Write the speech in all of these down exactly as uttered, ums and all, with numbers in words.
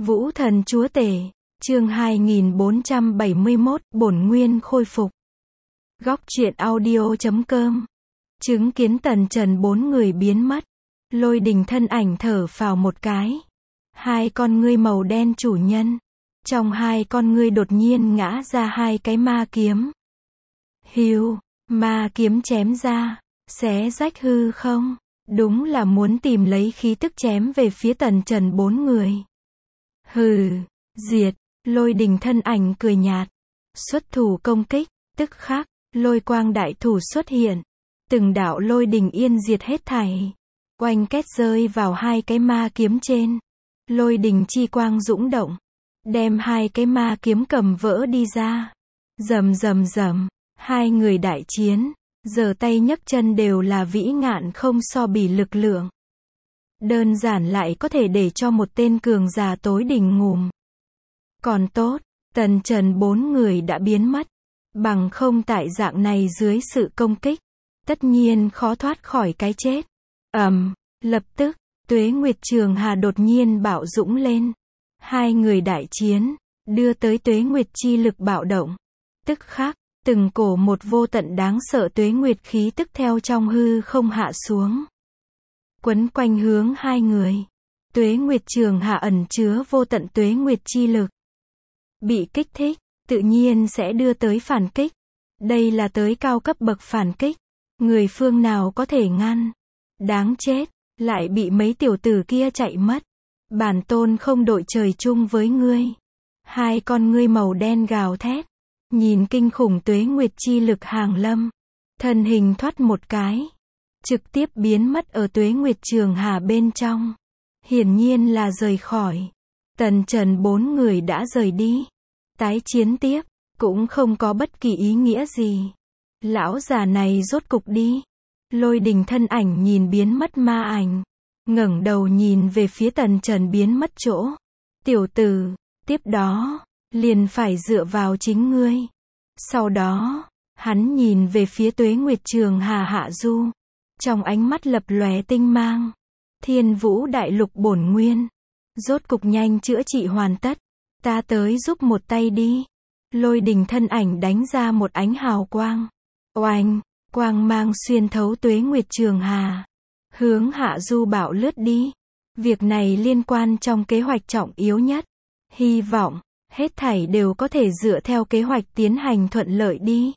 Vũ thần chúa tể, chương hai nghìn bốn trăm bảy mươi mốt, bổn nguyên khôi phục. Góc truyện audio chấm com. Chứng kiến tần trần bốn người biến mất. Lôi đình thân ảnh thở phào một cái. Hai con ngươi màu đen chủ nhân. Trong hai con ngươi đột nhiên ngã ra hai cái ma kiếm. Hiu, ma kiếm chém ra, xé rách hư không. Đúng là muốn tìm lấy khí tức chém về phía tần trần bốn người. Hừ, diệt, lôi đình thân ảnh cười nhạt. Xuất thủ công kích, tức khắc, lôi quang đại thủ xuất hiện. Từng đạo lôi đình yên diệt hết thảy. Oanh két rơi vào hai cái ma kiếm trên. Lôi đình chi quang dũng động. Đem hai cái ma kiếm cầm vỡ đi ra. Rầm rầm rầm, hai người đại chiến. Giở tay nhấc chân đều là vĩ ngạn không so bì lực lượng. Đơn giản lại có thể để cho một tên cường giả tối đỉnh ngủm. Còn tốt, tần trần bốn người đã biến mất. Bằng không tại dạng này dưới sự công kích, tất nhiên khó thoát khỏi cái chết. Ầm, um, lập tức, Tuế Nguyệt Trường Hà đột nhiên bạo dũng lên. Hai người đại chiến, đưa tới Tuế Nguyệt chi lực bạo động. Tức khắc, từng cổ một vô tận đáng sợ tuế nguyệt khí tức theo trong hư không hạ xuống. Quấn quanh hướng hai người. Tuế Nguyệt Trường Hà ẩn chứa vô tận tuế nguyệt chi lực. Bị kích thích, tự nhiên sẽ đưa tới phản kích. Đây là tới cao cấp bậc phản kích. Người phương nào có thể ngăn? Đáng chết, lại bị mấy tiểu tử kia chạy mất. Bản tôn không đội trời chung với ngươi. Hai con ngươi màu đen gào thét. Nhìn kinh khủng tuế nguyệt chi lực hàng lâm. Thân hình thoát một cái. Trực tiếp biến mất ở Tuế Nguyệt Trường Hà bên trong. Hiển nhiên là rời khỏi. Tần trần bốn người đã rời đi. Tái chiến tiếp, cũng không có bất kỳ ý nghĩa gì. Lão già này rốt cục đi. Lôi đình thân ảnh nhìn biến mất ma ảnh. Ngẩng đầu nhìn về phía tần trần biến mất chỗ. Tiểu tử, tiếp đó, liền phải dựa vào chính ngươi. Sau đó, hắn nhìn về phía Tuế Nguyệt Trường Hà hạ du. Trong ánh mắt lập lòe tinh mang. Thiên Vũ Đại Lục bổn nguyên. Rốt cục nhanh chữa trị hoàn tất. Ta tới giúp một tay đi. Lôi đình thân ảnh đánh ra một ánh hào quang. Oanh, quang mang xuyên thấu Tuế Nguyệt Trường Hà. Hướng hạ du bạo lướt đi. Việc này liên quan trong kế hoạch trọng yếu nhất. Hy vọng, hết thảy đều có thể dựa theo kế hoạch tiến hành thuận lợi đi.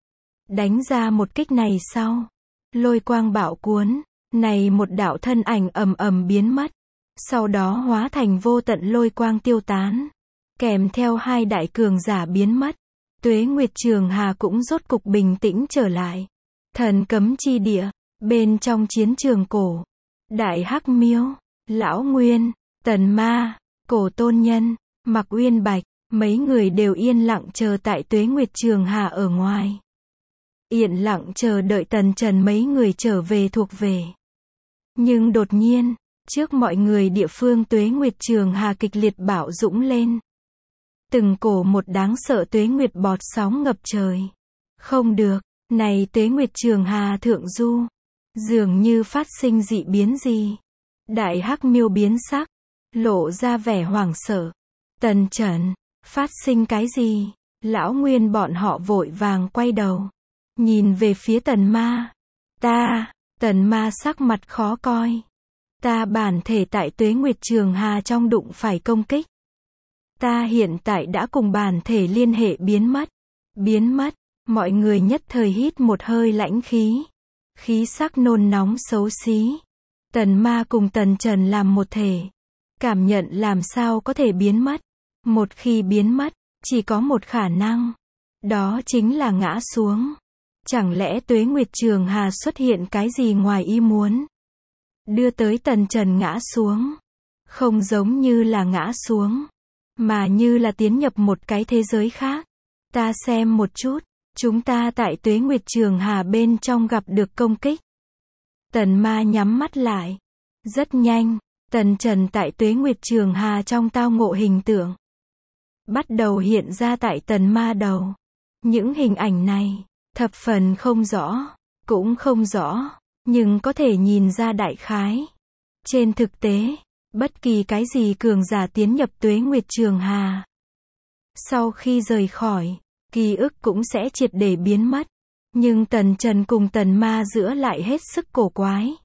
Đánh ra một kích này sau. Lôi quang bạo cuốn, này một đạo thân ảnh ầm ầm biến mất. Sau đó hóa thành vô tận lôi quang tiêu tán. Kèm theo hai đại cường giả biến mất. Tuế Nguyệt Trường Hà cũng rốt cục bình tĩnh trở lại. Thần cấm chi địa, bên trong chiến trường cổ. Đại Hắc Miêu, Lão Nguyên, Tần Ma, Cổ Tôn Nhân, Mạc Uyên Bạch, mấy người đều yên lặng chờ tại Tuế Nguyệt Trường Hà ở ngoài. Yên lặng chờ đợi tần trần mấy người trở về thuộc về. Nhưng đột nhiên, trước mọi người địa phương Tuế Nguyệt Trường Hà kịch liệt bạo dũng lên. Từng cổ một đáng sợ tuế nguyệt bọt sóng ngập trời. Không được, này Tuế Nguyệt Trường Hà thượng du. Dường như phát sinh dị biến gì. Đại Hắc Miêu biến sắc. Lộ ra vẻ hoảng sợ. Tần trần, phát sinh cái gì? Lão Nguyên bọn họ vội vàng quay đầu. Nhìn về phía tần ma. Ta, tần ma sắc mặt khó coi. Ta bản thể tại Tuế Nguyệt Trường Hà trong đụng phải công kích. Ta hiện tại đã cùng bản thể liên hệ biến mất. Biến mất, mọi người nhất thời hít một hơi lãnh khí. Khí sắc nôn nóng xấu xí. Tần ma cùng tần trần làm một thể. Cảm nhận làm sao có thể biến mất. Một khi biến mất, chỉ có một khả năng. Đó chính là ngã xuống. Chẳng lẽ Tuế Nguyệt Trường Hà xuất hiện cái gì ngoài ý muốn? Đưa tới tần trần ngã xuống. Không giống như là ngã xuống. Mà như là tiến nhập một cái thế giới khác. Ta xem một chút. Chúng ta tại Tuế Nguyệt Trường Hà bên trong gặp được công kích. Tần ma nhắm mắt lại. Rất nhanh, tần trần tại Tuế Nguyệt Trường Hà trong tao ngộ hình tượng. Bắt đầu hiện ra tại tần ma đầu. Những hình ảnh này, thập phần không rõ, cũng không rõ, nhưng có thể nhìn ra đại khái. Trên thực tế, Bất kỳ cái gì cường giả tiến nhập Tuế Nguyệt Trường Hà, sau khi rời khỏi, ký ức cũng sẽ triệt để biến mất. Nhưng Tần Trần cùng Tần Ma giữa lại hết sức cổ quái.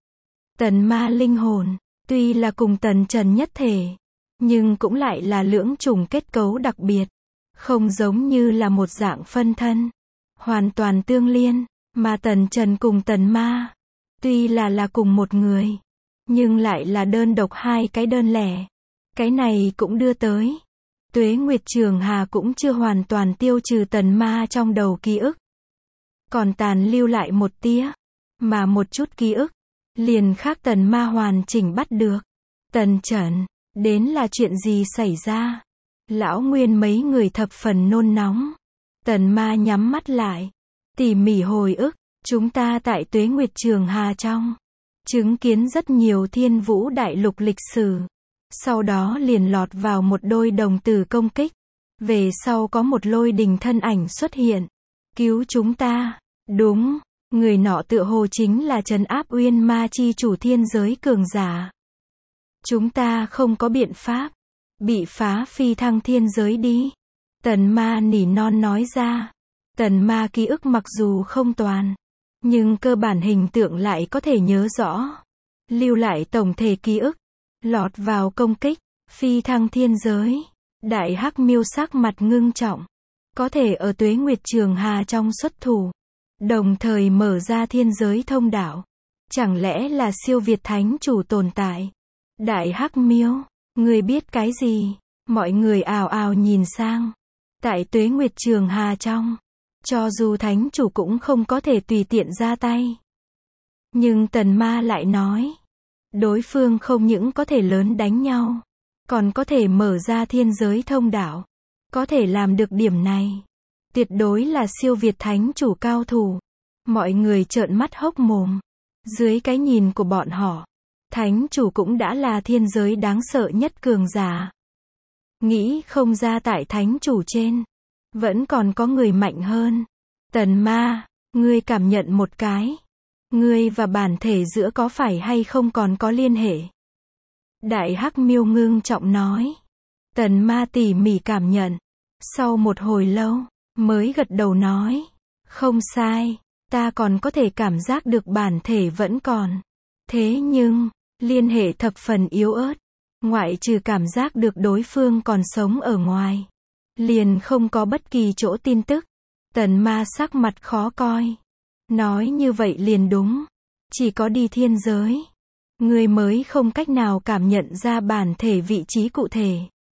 Tần Ma linh hồn, tuy là cùng Tần Trần nhất thể, nhưng cũng lại là lưỡng chủng kết cấu đặc biệt. Không giống như là một dạng phân thân, hoàn toàn tương liên, mà Tần Trần cùng Tần Ma, tuy là là cùng một người, nhưng lại là đơn độc hai cái đơn lẻ. Cái này cũng đưa tới, Tuế Nguyệt Trường Hà cũng chưa hoàn toàn tiêu trừ Tần Ma trong đầu ký ức. Còn tàn lưu lại một tia, mà một chút ký ức, liền khác Tần Ma hoàn chỉnh bắt được. Tần Trần, đến là chuyện gì xảy ra? Lão Nguyên mấy người thập phần nôn nóng. Tần Ma nhắm mắt lại, tỉ mỉ hồi ức, chúng ta tại Tuế Nguyệt Trường Hà trong, chứng kiến rất nhiều thiên vũ đại lục lịch sử. Sau đó liền lọt vào một đôi đồng tử công kích. Về sau có một lôi đình thân ảnh xuất hiện, cứu chúng ta. Đúng, người nọ tựa hồ chính là trấn áp Uyên Ma chi chủ thiên giới cường giả. Chúng ta không có biện pháp, bị phá phi thăng thiên giới đi. Tần Ma nỉ non nói ra. Tần Ma ký ức mặc dù không toàn, nhưng cơ bản hình tượng lại có thể nhớ rõ. Lưu lại tổng thể ký ức, lọt vào công kích, phi thăng thiên giới. Đại Hắc Miêu sắc mặt ngưng trọng, có thể ở Tuế Nguyệt Trường Hà trong xuất thủ, đồng thời mở ra thiên giới thông đạo. Chẳng lẽ là siêu việt thánh chủ tồn tại? Đại Hắc Miêu, người biết cái gì? Mọi người ào ào nhìn sang. Tại Tuế Nguyệt Trường Hà trong, cho dù thánh chủ cũng không có thể tùy tiện ra tay. Nhưng Tần Ma lại nói, đối phương không những có thể lớn đánh nhau, còn có thể mở ra thiên giới thông đạo. Có thể làm được điểm này, tuyệt đối là siêu việt thánh chủ cao thủ. Mọi người trợn mắt hốc mồm. Dưới cái nhìn của bọn họ, thánh chủ cũng đã là thiên giới đáng sợ nhất cường giả. Nghĩ không ra tại thánh chủ trên, vẫn còn có người mạnh hơn. Tần Ma, ngươi cảm nhận một cái. Ngươi và bản thể giữa có phải hay không còn có liên hệ? Đại Hắc Miêu ngưng trọng nói. Tần Ma tỉ mỉ cảm nhận. Sau một hồi lâu, mới gật đầu nói. Không sai, ta còn có thể cảm giác được bản thể vẫn còn. Thế nhưng, liên hệ thập phần yếu ớt. Ngoại trừ cảm giác được đối phương còn sống ở ngoài, liền không có bất kỳ chỗ tin tức. Tần Ma sắc mặt khó coi. Nói như vậy liền đúng. Chỉ có đi thiên giới, người mới không cách nào cảm nhận ra bản thể vị trí cụ thể.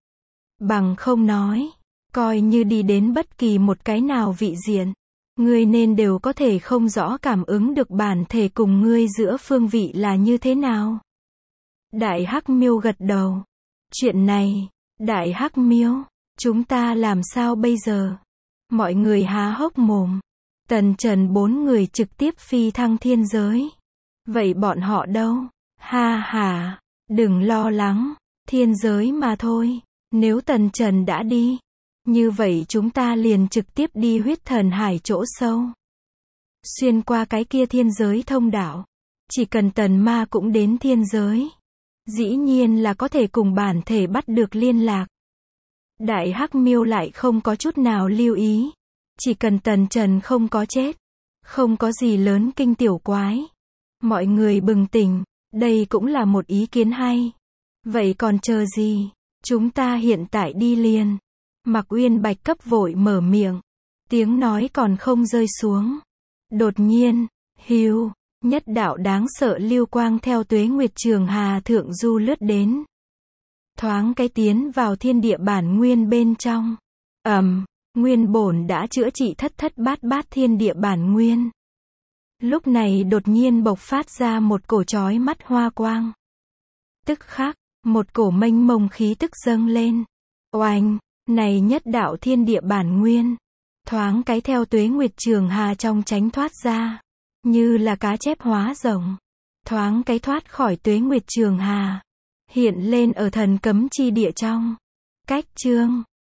Bằng không nói, coi như đi đến bất kỳ một cái nào vị diện, ngươi nên đều có thể không rõ cảm ứng được bản thể cùng ngươi giữa phương vị là như thế nào. Đại Hắc Miêu gật đầu. Chuyện này, Đại Hắc Miêu, chúng ta làm sao bây giờ? Mọi người há hốc mồm. Tần Trần bốn người trực tiếp phi thăng thiên giới. Vậy bọn họ đâu? Ha ha, đừng lo lắng, thiên giới mà thôi. Nếu Tần Trần đã đi, như vậy chúng ta liền trực tiếp đi huyết thần hải chỗ sâu. Xuyên qua cái kia thiên giới thông đạo. Chỉ cần Tần Ma cũng đến thiên giới, dĩ nhiên là có thể cùng bản thể bắt được liên lạc. Đại Hắc Miêu lại không có chút nào lưu ý. Chỉ cần Tần Trần không có chết, không có gì lớn kinh tiểu quái. Mọi người bừng tỉnh, đây cũng là một ý kiến hay. Vậy còn chờ gì? Chúng ta hiện tại đi liền. Mạc Uyên Bạch cấp vội mở miệng. Tiếng nói còn không rơi xuống. Đột nhiên, hiu, nhất đạo đáng sợ lưu quang theo Tuế Nguyệt Trường Hà thượng du lướt đến. Thoáng cái tiến vào thiên địa bản nguyên bên trong. Ầm, nguyên bổn đã chữa trị thất thất bát bát thiên địa bản nguyên. Lúc này đột nhiên bộc phát ra một cổ chói mắt hoa quang. Tức khắc, một cổ mênh mông khí tức dâng lên. Oanh, này nhất đạo thiên địa bản nguyên, thoáng cái theo Tuế Nguyệt Trường Hà trong tránh thoát ra, như là cá chép hóa rồng, thoáng cái thoát khỏi Tuế Nguyệt Trường Hà, hiện lên ở thần cấm chi địa trong. Cách chương